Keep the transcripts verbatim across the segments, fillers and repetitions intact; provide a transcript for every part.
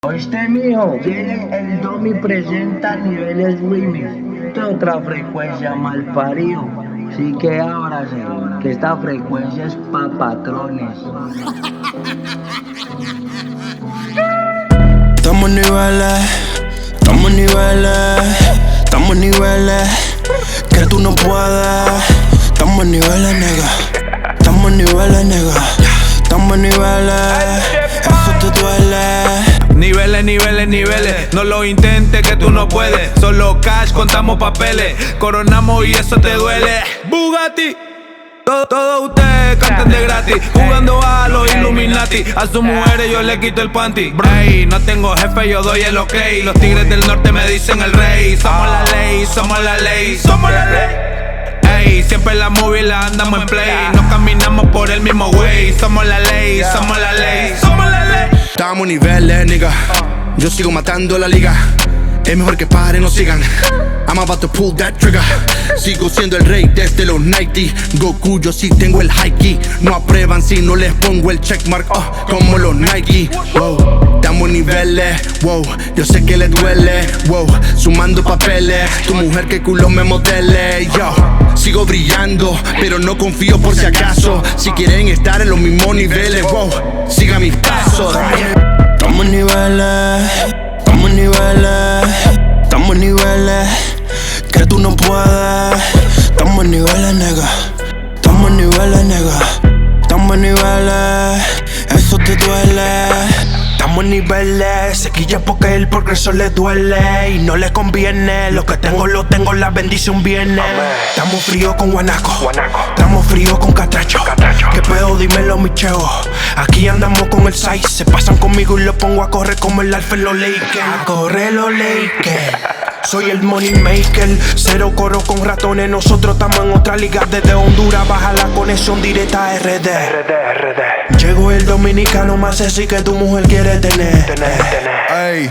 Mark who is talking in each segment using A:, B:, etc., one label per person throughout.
A: Oíste, mijo, viene el Domi presenta niveles remix de otra frecuencia mal parido. Sí que ábrase, que esta frecuencia es pa' patrones.
B: Estamos en niveles, estamos en niveles, estamos en niveles que tú no puedes. Estamos en niveles, nega, estamos en niveles, nega, estamos en niveles, eso te duele.
C: Niveles, niveles, niveles, no lo intentes que tú no puedes. Solo cash, contamos papeles, coronamos y eso te duele. Bugatti, todo, todo ustedes cantan de gratis, jugando a los Illuminati. A sus mujeres yo le quito el panty. Bray, no tengo jefe, yo doy el ok. Los tigres del norte me dicen el rey. Somos la ley, somos la ley, somos la ley. Ey, siempre la movie la andamos en play. No caminamos por el mismo way. Somos la ley, somos la ley, somos la ley.
D: Estamos niveles, nigga. Yo sigo matando la liga. Es mejor que paren, no sigan. I'm about to pull that trigger. Sigo siendo el rey desde los noventa. Goku, yo sí tengo el high key. No aprueban si no les pongo el checkmark, uh, como los Nike. Wow, estamos niveles, wow. Yo sé que les duele, wow. Sumando papeles, tu mujer que culo me modele, yo. Sigo brillando, pero no confío por si acaso. Si quieren estar en los mismos niveles, wow. Siga mis pasos.
B: Estamos en niveles, estamos en niveles, estamos en niveles que tú no puedes. Estamos en niveles, nega, estamos en niveles, nega, estamos en niveles, eso te duele. Estamos en niveles, se quilla porque el progreso le duele y no le conviene. Lo que tengo lo tengo, la bendición viene. Estamos fríos con guanaco, estamos fríos con catracho. ¿Qué pedo? Dímelo, mi cheo. Aquí andamos con el size, se pasan conmigo y lo pongo a correr como el alfa en los Lakers. A correr los Lakers. Soy el money maker, cero coro con ratones. Nosotros estamos en otra liga. Desde Honduras baja la conexión directa a R D. Llegó el dominicano más sexy que tu mujer quiere tener.
E: Ey.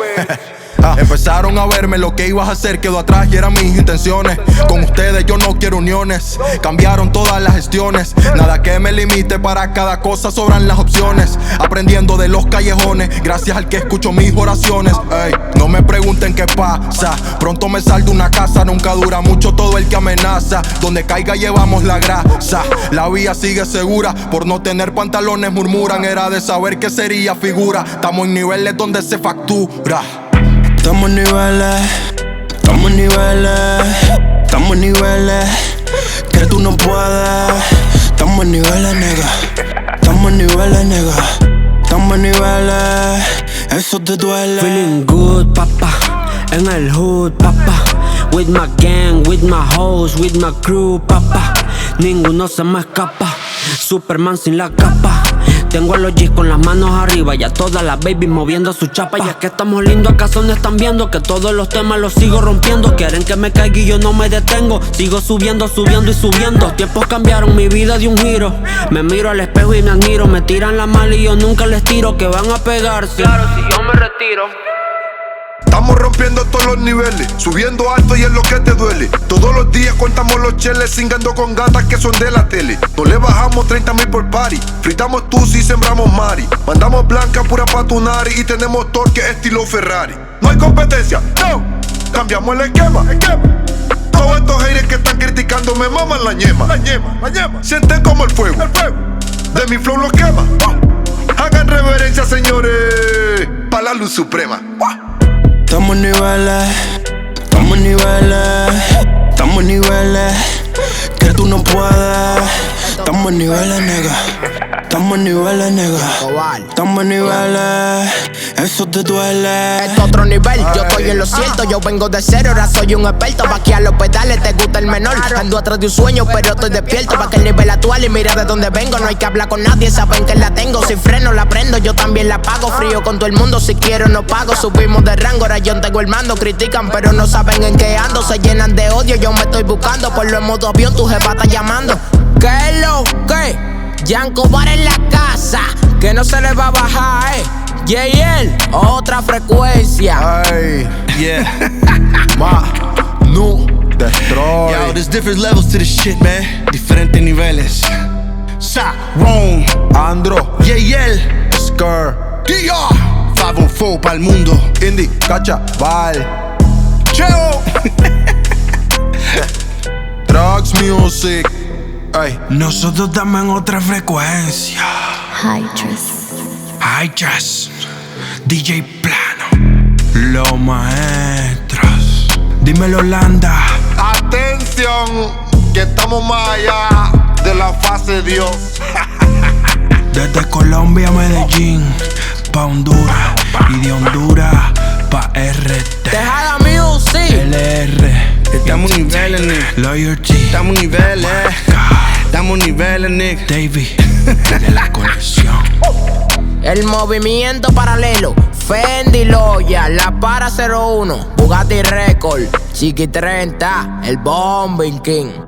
E: Ah, empezaron a verme lo que ibas a hacer, quedó atrás y eran mis intenciones. Con ustedes yo no quiero uniones, cambiaron todas las gestiones. Nada que me limite, para cada cosa sobran las opciones. Aprendiendo de los callejones, gracias al que escucho mis oraciones. Ey, no me pregunten qué pasa, pronto me sal de una casa. Nunca dura mucho todo el que amenaza, donde caiga llevamos la grasa. La vía sigue segura, por no tener pantalones murmuran. Era de saber que sería figura, estamos en niveles donde se factura.
B: Estamos en niveles, estamos en niveles, estamos en niveles que tú no puedes. Estamos en niveles, nega, estamos en niveles, nega, estamos en niveles, eso te duele. Feeling good, papá, en el hood, papá. With my gang, with my hoes, with my crew, papá. Ninguno se me escapa, Superman sin la capa. Tengo a los G's con las manos arriba y a todas las babies moviendo su chapa. Y es que estamos lindos, acaso no están viendo que todos los temas los sigo rompiendo. Quieren que me caiga y yo no me detengo. Sigo subiendo, subiendo y subiendo. Tiempos cambiaron mi vida de un giro. Me miro al espejo y me admiro. Me tiran la mala y yo nunca les tiro. Que van a pegarse, claro, si yo me retiro.
F: Estamos rompiendo todos los niveles, subiendo alto y es lo que te duele. Todos los días contamos los cheles, cingando con gatas que son de la tele. No le bajamos treinta mil por party, fritamos tus y sembramos mari. Mandamos blanca pura pa' tu nari y tenemos torque estilo Ferrari. No hay competencia, no, cambiamos el esquema, esquema. Todos estos haters que están criticando me maman la ñema, la ñema, la ñema. Sienten como el fuego, el fuego, de mi flow los quema. Hagan reverencia, señores, pa' la luz suprema.
B: Estamos en niveles, estamos en niveles, estamos en niveles que tú no puedes. Estamos en niveles, nega, estamos en niveles, nega, estamos en niveles, eso te duele.
G: Es otro nivel, yo estoy en lo cierto. Yo vengo de cero, ahora soy un experto. Pa' que a los pedales te gusta el menor. Ando atrás de un sueño, pero estoy despierto. Pa' que el nivel actual y mira de dónde vengo. No hay que hablar con nadie, saben que la tengo. Sin freno la prendo, yo también la pago. Frío con todo el mundo, si quiero no pago. Subimos de rango, ahora yo tengo el mando. Critican, pero no saben en qué ando. Se llenan de odio, yo me estoy buscando. Por lo en modo avión, tu jefa está llamando. ¿Qué es lo que? Yanko Bar en la casa, que no se le va a bajar, eh. J L, otra frecuencia.
E: Ay, yeah. Ma, nu, destroy.
D: Yo, there's different levels to this shit, man. Diferentes niveles. Sa, Rome,
E: Andro,
D: Yeyel,
E: Skr,
D: D R. cinco oh cuatro pa'l mundo.
E: Indie, cacha, val.
D: Cheo.
E: Drugs music. Ay.
B: Nosotros estamos en otra frecuencia.
H: High Trust.
B: High Trust. D J Plano. Los maestros. Dímelo, Landa.
F: Atención, que estamos más allá de la fase Dios.
B: Desde Colombia a Medellín, pa' Honduras. Y de Honduras pa' R T.
G: Tejada Music.
B: L R.
D: Estamos en niveles, nigga.
B: Loyalty.
D: Estamos en niveles. Estamos en niveles, nigga.
B: Davey, de la colección.
G: El movimiento paralelo. Fendi Loya, La Para cero uno, Bugatti Record, Chiqui treinta, el Bombing King.